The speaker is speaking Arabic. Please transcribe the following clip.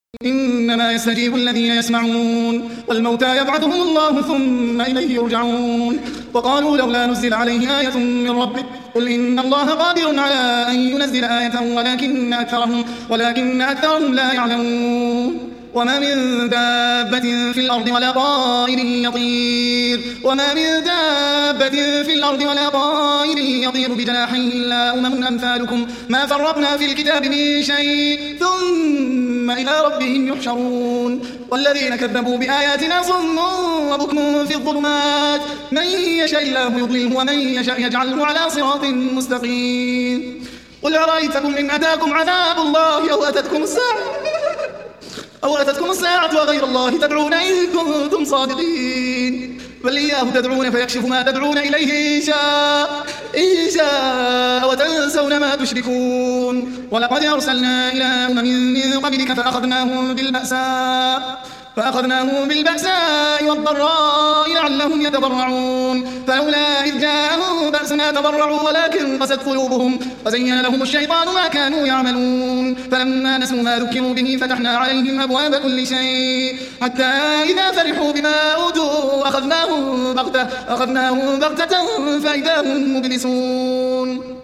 إنما يستجيب الذين يسمعون والموتى يبعثهم الله ثم إليه يرجعون وقالوا لولا نزل عليه آية من ربه قل إن الله قادر على أن ينزل آية ولكن أكثرهم لا يعلمون وما من دابة في الأرض ولا طائر يطير بجناحيه إلا أمثالكم ما فرطنا في الكتاب من شيء ثم إلى ربهم يحشرون والذين كذبوا بآياتنا صم وبكم في الظلمات من يشاء الله يضلله ومن يشاء يجعله على صراط مستقيم قل أرأيتكم إن أتاكم عذاب الله أو أتتكم الساعة وغير الله تدعون إن كنتم صادقين بل إياه تدعون فيكشف ما تدعون إليه إن شاء وتنسون ما تشركون ولقد أرسلنا إلى أمم من قبلك فأخذناهم بالبأساء والضراء لعلهم يتضرعون فلولا إذ جاءهم بأسنا تضرعوا ولكن قست قلوبهم وزين لهم الشيطان ما كانوا يعملون فلما نسوا ما ذكروا به فتحنا عليهم أبواب كل شيء حتى إذا فرحوا بما أوتوا أخذناهم بغتة فإذا هم مبلسون